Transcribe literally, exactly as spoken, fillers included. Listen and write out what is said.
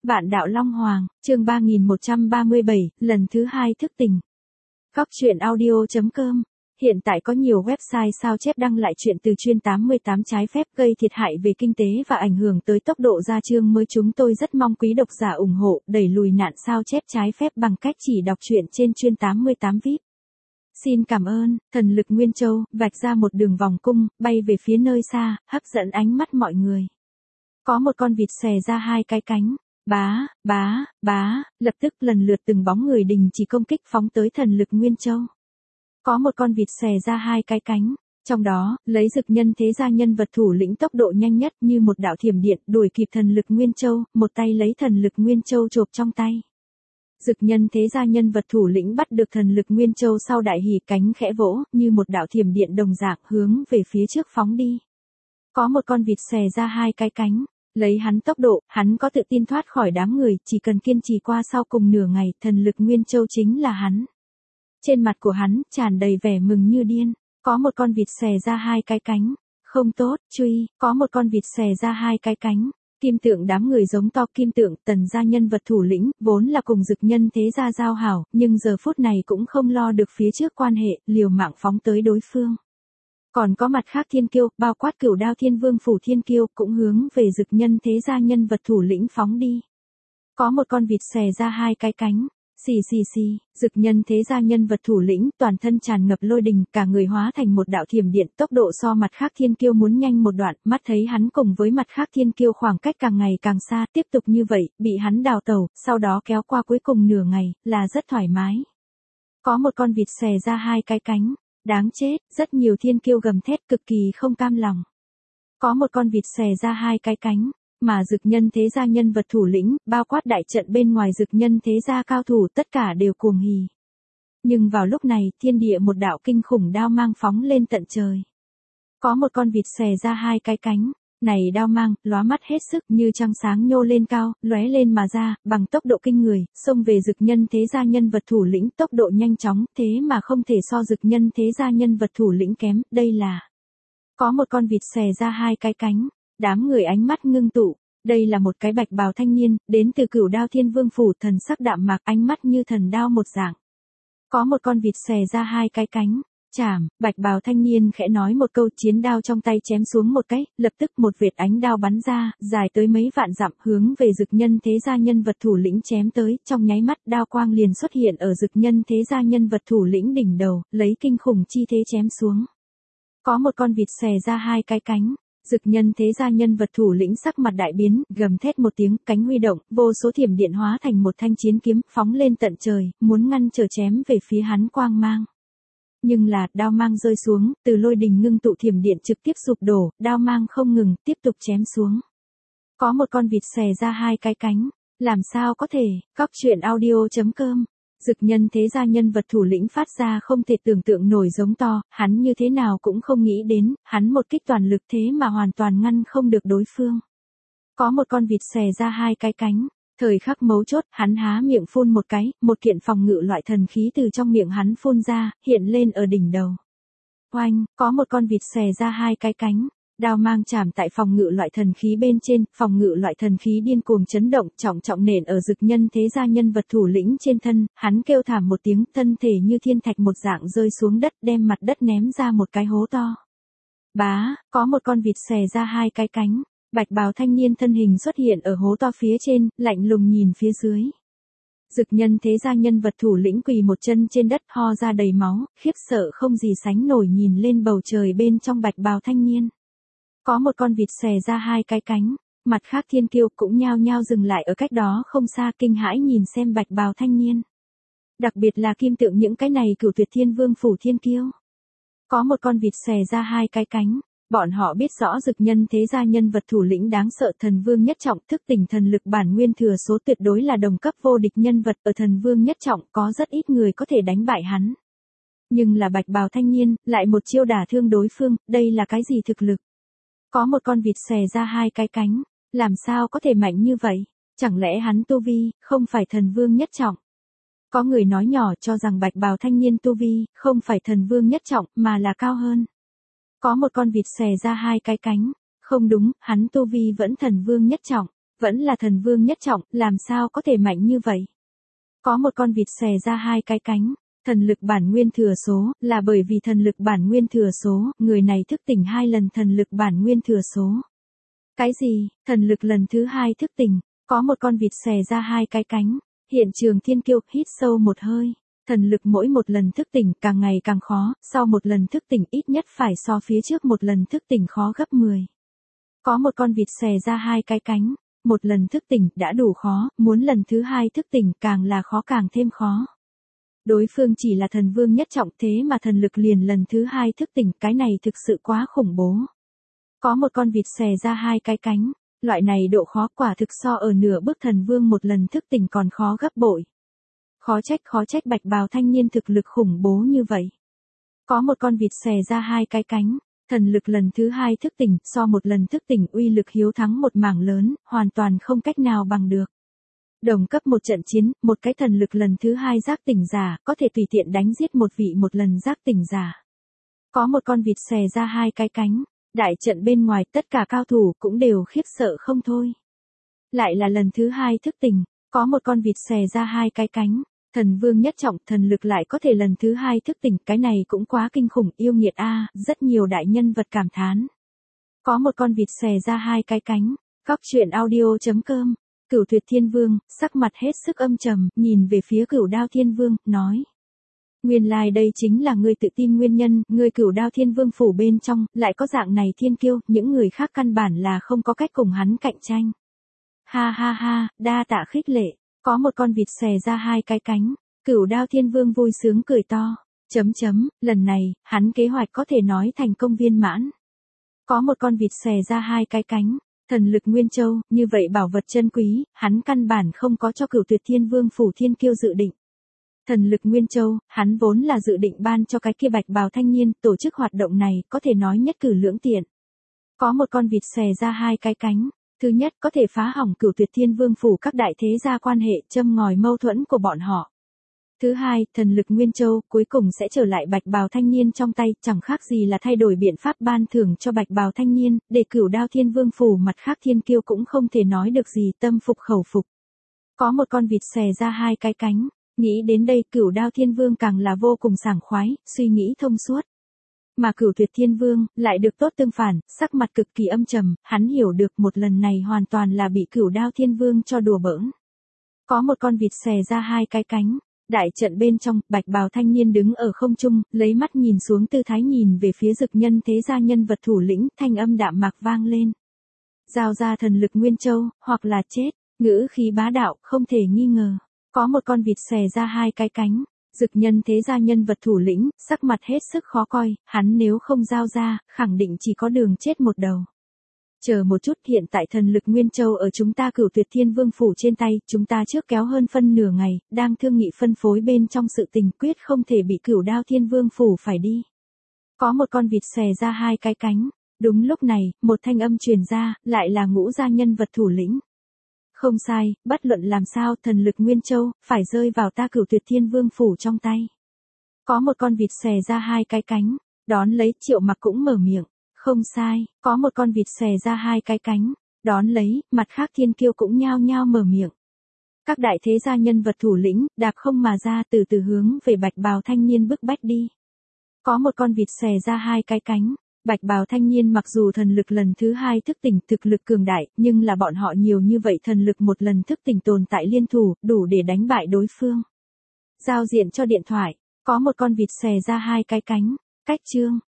Vạn đạo Long Hoàng, chương ba nghìn một trăm ba mươi bảy, lần thứ hai thức tỉnh. Góc truyện audio chấm com. Hiện tại có nhiều website sao chép đăng lại chuyện từ chuyên tám mươi tám trái phép gây thiệt hại về kinh tế và ảnh hưởng tới tốc độ ra chương mới. Chúng tôi rất mong quý độc giả ủng hộ, đẩy lùi nạn sao chép trái phép bằng cách chỉ đọc truyện trên chuyên tám mươi tám víp. Xin cảm ơn. Thần lực Nguyên Châu vạch ra một đường vòng cung, bay về phía nơi xa, hấp dẫn ánh mắt mọi người. Có một con vịt xòe ra hai cái cánh. Bá, bá, bá, lập tức lần lượt từng bóng người đình chỉ công kích phóng tới thần lực Nguyên Châu. Có một con vịt xòe ra hai cái cánh, trong đó, lấy Dực Nhân Thế Gia nhân vật thủ lĩnh tốc độ nhanh nhất như một đạo thiểm điện đuổi kịp thần lực Nguyên Châu, một tay lấy thần lực Nguyên Châu chộp trong tay. Dực Nhân Thế Gia nhân vật thủ lĩnh bắt được thần lực Nguyên Châu sau đại hỉ, cánh khẽ vỗ, như một đạo thiểm điện đồng dạng hướng về phía trước phóng đi. Có một con vịt xòe ra hai cái cánh. Lấy hắn tốc độ, hắn có tự tin thoát khỏi đám người, chỉ cần kiên trì qua sau cùng nửa ngày, thần lực Nguyên Châu chính là hắn. Trên mặt của hắn, tràn đầy vẻ mừng như điên. Có một con vịt xòe ra hai cái cánh. Không tốt, truy, có một con vịt xòe ra hai cái cánh. Kim Tượng đám người giống to. Kim Tượng, Tần gia nhân vật thủ lĩnh, vốn là cùng Dực Nhân Thế Gia giao hảo, nhưng giờ phút này cũng không lo được phía trước quan hệ, liều mạng phóng tới đối phương. Còn có mặt khác thiên kiêu, bao quát Cửu Đao Thiên Vương phủ thiên kiêu, cũng hướng về Dực Nhân Thế Gia nhân vật thủ lĩnh phóng đi. Có một con vịt xòe ra hai cái cánh. Xì xì xì, Dực Nhân Thế Gia nhân vật thủ lĩnh, toàn thân tràn ngập lôi đình, cả người hóa thành một đạo thiểm điện, tốc độ so mặt khác thiên kiêu muốn nhanh một đoạn, mắt thấy hắn cùng với mặt khác thiên kiêu khoảng cách càng ngày càng xa, tiếp tục như vậy, bị hắn đào tẩu, sau đó kéo qua cuối cùng nửa ngày, là rất thoải mái. Có một con vịt xòe ra hai cái cánh. Đáng chết, rất nhiều thiên kiêu gầm thét cực kỳ không cam lòng. Có một con vịt xòe ra hai cái cánh, mà Dực Nhân Thế Gia nhân vật thủ lĩnh, bao quát đại trận bên ngoài Dực Nhân Thế Gia cao thủ tất cả đều cuồng hỉ. Nhưng vào lúc này, thiên địa một đạo kinh khủng đao mang phóng lên tận trời. Có một con vịt xòe ra hai cái cánh. Này đao mang, lóa mắt hết sức như trăng sáng nhô lên cao, lóe lên mà ra, bằng tốc độ kinh người, xông về Dực Nhân Thế Gia nhân vật thủ lĩnh, tốc độ nhanh chóng, thế mà không thể so Dực Nhân Thế Gia nhân vật thủ lĩnh kém, đây là. Có một con vịt xòe ra hai cái cánh, đám người ánh mắt ngưng tụ, đây là một cái bạch bào thanh niên, đến từ Cửu Đao Thiên Vương phủ, thần sắc đạm mạc, ánh mắt như thần đao một dạng. Có một con vịt xòe ra hai cái cánh. Chảm, bạch bào thanh niên khẽ nói một câu, chiến đao trong tay chém xuống một cái, lập tức một vệt ánh đao bắn ra, dài tới mấy vạn dặm, hướng về Dực Nhân Thế Gia nhân vật thủ lĩnh chém tới, trong nháy mắt đao quang liền xuất hiện ở Dực Nhân Thế Gia nhân vật thủ lĩnh đỉnh đầu, lấy kinh khủng chi thế chém xuống. Có một con vịt xòe ra hai cái cánh. Dực Nhân Thế Gia nhân vật thủ lĩnh sắc mặt đại biến, gầm thét một tiếng, cánh huy động, vô số thiểm điện hóa thành một thanh chiến kiếm, phóng lên tận trời, muốn ngăn trở chém về phía hắn quang mang. Nhưng là, đao mang rơi xuống, từ lôi đình ngưng tụ thiểm điện trực tiếp sụp đổ, đao mang không ngừng, tiếp tục chém xuống. Có một con vịt xòe ra hai cái cánh. Làm sao có thể, góc truyện audio chấm com. Dực Nhân Thế Gia nhân vật thủ lĩnh phát ra không thể tưởng tượng nổi giống to, hắn như thế nào cũng không nghĩ đến, hắn một kích toàn lực thế mà hoàn toàn ngăn không được đối phương. Có một con vịt xòe ra hai cái cánh. Thời khắc mấu chốt, hắn há miệng phun một cái, một kiện phòng ngự loại thần khí từ trong miệng hắn phun ra, hiện lên ở đỉnh đầu. Oanh, có một con vịt xòe ra hai cái cánh. Đao mang chạm tại phòng ngự loại thần khí bên trên, phòng ngự loại thần khí điên cuồng chấn động, trọng trọng nện ở Dực Nhân Thế Gia nhân vật thủ lĩnh trên thân, hắn kêu thảm một tiếng, thân thể như thiên thạch một dạng rơi xuống đất, đem mặt đất ném ra một cái hố to. Bá, có một con vịt xòe ra hai cái cánh. Bạch bào thanh niên thân hình xuất hiện ở hố to phía trên, lạnh lùng nhìn phía dưới. Dực Nhân Thế Gia nhân vật thủ lĩnh quỳ một chân trên đất, ho ra đầy máu, khiếp sợ không gì sánh nổi nhìn lên bầu trời bên trong bạch bào thanh niên. Có một con vịt xòe ra hai cái cánh, mặt khác thiên kiêu cũng nhao nhao dừng lại ở cách đó không xa, kinh hãi nhìn xem bạch bào thanh niên. Đặc biệt là Kim Tượng những cái này Cửu Tuyệt Thiên Vương phủ thiên kiêu. Có một con vịt xòe ra hai cái cánh. Bọn họ biết rõ Dực Nhân Thế Gia nhân vật thủ lĩnh đáng sợ, thần vương nhất trọng, thức tỉnh thần lực bản nguyên thừa số tuyệt đối là đồng cấp vô địch nhân vật, ở thần vương nhất trọng có rất ít người có thể đánh bại hắn. Nhưng là bạch bào thanh niên, lại một chiêu đả thương đối phương, đây là cái gì thực lực? Có một con vịt xòe ra hai cái cánh, làm sao có thể mạnh như vậy? Chẳng lẽ hắn tu vi, không phải thần vương nhất trọng? Có người nói nhỏ cho rằng bạch bào thanh niên tu vi, không phải thần vương nhất trọng, mà là cao hơn. Có một con vịt xòe ra hai cái cánh. Không đúng, hắn tu vi vẫn thần vương nhất trọng. Vẫn là thần vương nhất trọng, làm sao có thể mạnh như vậy? Có một con vịt xòe ra hai cái cánh. Thần lực bản nguyên thừa số, là bởi vì thần lực bản nguyên thừa số, người này thức tỉnh hai lần thần lực bản nguyên thừa số. Cái gì? Thần lực lần thứ hai thức tỉnh, có một con vịt xòe ra hai cái cánh. Hiện trường thiên kiêu, hít sâu một hơi. Thần lực mỗi một lần thức tỉnh càng ngày càng khó, sau một lần thức tỉnh ít nhất phải so phía trước một lần thức tỉnh khó gấp mười. Có một con vịt xòe ra hai cái cánh, một lần thức tỉnh đã đủ khó, muốn lần thứ hai thức tỉnh càng là khó càng thêm khó. Đối phương chỉ là thần vương nhất trọng thế mà thần lực liền lần thứ hai thức tỉnh, cái này thực sự quá khủng bố. Có một con vịt xòe ra hai cái cánh, loại này độ khó quả thực so ở nửa bước thần vương một lần thức tỉnh còn khó gấp bội. Khó trách khó trách bạch bào thanh niên thực lực khủng bố như vậy. Có một con vịt xòe ra hai cái cánh, thần lực lần thứ hai thức tỉnh so một lần thức tỉnh uy lực hiếu thắng một mảng lớn, hoàn toàn không cách nào bằng được. Đồng cấp một trận chiến, một cái thần lực lần thứ hai giác tỉnh giả, có thể tùy tiện đánh giết một vị một lần giác tỉnh giả. Có một con vịt xòe ra hai cái cánh, đại trận bên ngoài tất cả cao thủ cũng đều khiếp sợ không thôi. Lại là lần thứ hai thức tỉnh, có một con vịt xòe ra hai cái cánh, thần vương nhất trọng thần lực lại có thể lần thứ hai thức tỉnh, cái này cũng quá kinh khủng yêu nghiệt a, rất nhiều đại nhân vật cảm thán. Có một con vịt xòe ra hai cái cánh, góc truyện audio chấm com. Cửu Tuyệt Thiên Vương, sắc mặt hết sức âm trầm, nhìn về phía Cửu Đao Thiên Vương, nói. Nguyên lai like đây chính là ngươi tự tin nguyên nhân, ngươi Cửu Đao Thiên Vương phủ bên trong, lại có dạng này thiên kiêu, những người khác căn bản là không có cách cùng hắn cạnh tranh. Ha ha ha, đa tạ khích lệ, có một con vịt xòe ra hai cái cánh, Cửu Đao Thiên Vương vui sướng cười to, chấm chấm, lần này, hắn kế hoạch có thể nói thành công viên mãn. Có một con vịt xòe ra hai cái cánh. Thần lực Nguyên Châu, như vậy bảo vật chân quý, hắn căn bản không có cho Cửu Tuyệt Thiên Vương phủ thiên kiêu dự định. Thần lực Nguyên Châu, hắn vốn là dự định ban cho cái kia bạch bào thanh niên, tổ chức hoạt động này, có thể nói nhất cử lưỡng tiện. Có một con vịt xòe ra hai cái cánh, thứ nhất có thể phá hỏng Cửu Tuyệt Thiên Vương phủ các đại thế gia quan hệ, châm ngòi mâu thuẫn của bọn họ. Thứ hai, thần lực Nguyên Châu cuối cùng sẽ trở lại bạch bào thanh niên trong tay, chẳng khác gì là thay đổi biện pháp ban thưởng cho bạch bào thanh niên, để Cửu Đao Thiên Vương phủ mặt khác thiên kiêu cũng không thể nói được gì, tâm phục khẩu phục. Có một con vịt xòe ra hai cái cánh, nghĩ đến đây Cửu Đao Thiên Vương càng là vô cùng sảng khoái, suy nghĩ thông suốt. Mà Cửu Tuyệt Thiên Vương lại được tốt tương phản, sắc mặt cực kỳ âm trầm, hắn hiểu được một lần này hoàn toàn là bị Cửu Đao Thiên Vương cho đùa bỡn. Có một con vịt xòe ra hai cái cánh. Đại trận bên trong, bạch bào thanh niên đứng ở không trung, lấy mắt nhìn xuống tư thái nhìn về phía dực nhân thế gia nhân vật thủ lĩnh, thanh âm đạm mạc vang lên. Giao ra thần lực Nguyên Châu, hoặc là chết, ngữ khí bá đạo, không thể nghi ngờ. Có một con vịt xòe ra hai cái cánh, dực nhân thế gia nhân vật thủ lĩnh, sắc mặt hết sức khó coi, hắn nếu không giao ra, khẳng định chỉ có đường chết một đầu. Chờ một chút, hiện tại thần lực Nguyên Châu ở chúng ta Cửu Tuyệt Thiên Vương phủ trên tay, chúng ta trước kéo hơn phân nửa ngày, đang thương nghị phân phối bên trong sự tình quyết không thể bị Cửu Đao Thiên Vương phủ phải đi. Có một con vịt xòe ra hai cái cánh, đúng lúc này, một thanh âm truyền ra, lại là Ngũ gia nhân vật thủ lĩnh. Không sai, bất luận làm sao thần lực Nguyên Châu, phải rơi vào ta Cửu Tuyệt Thiên Vương phủ trong tay. Có một con vịt xòe ra hai cái cánh, đón lấy Triệu Mặc cũng mở miệng. Không sai, có một con vịt xòe ra hai cái cánh, đón lấy, mặt khác thiên kiêu cũng nhao nhao mở miệng. Các đại thế gia nhân vật thủ lĩnh, đạp không mà ra từ từ hướng về bạch bào thanh niên bức bách đi. Có một con vịt xòe ra hai cái cánh, bạch bào thanh niên mặc dù thần lực lần thứ hai thức tỉnh thực lực cường đại, nhưng là bọn họ nhiều như vậy thần lực một lần thức tỉnh tồn tại liên thủ, đủ để đánh bại đối phương. Giao diện cho điện thoại, có một con vịt xòe ra hai cái cánh, cách chương.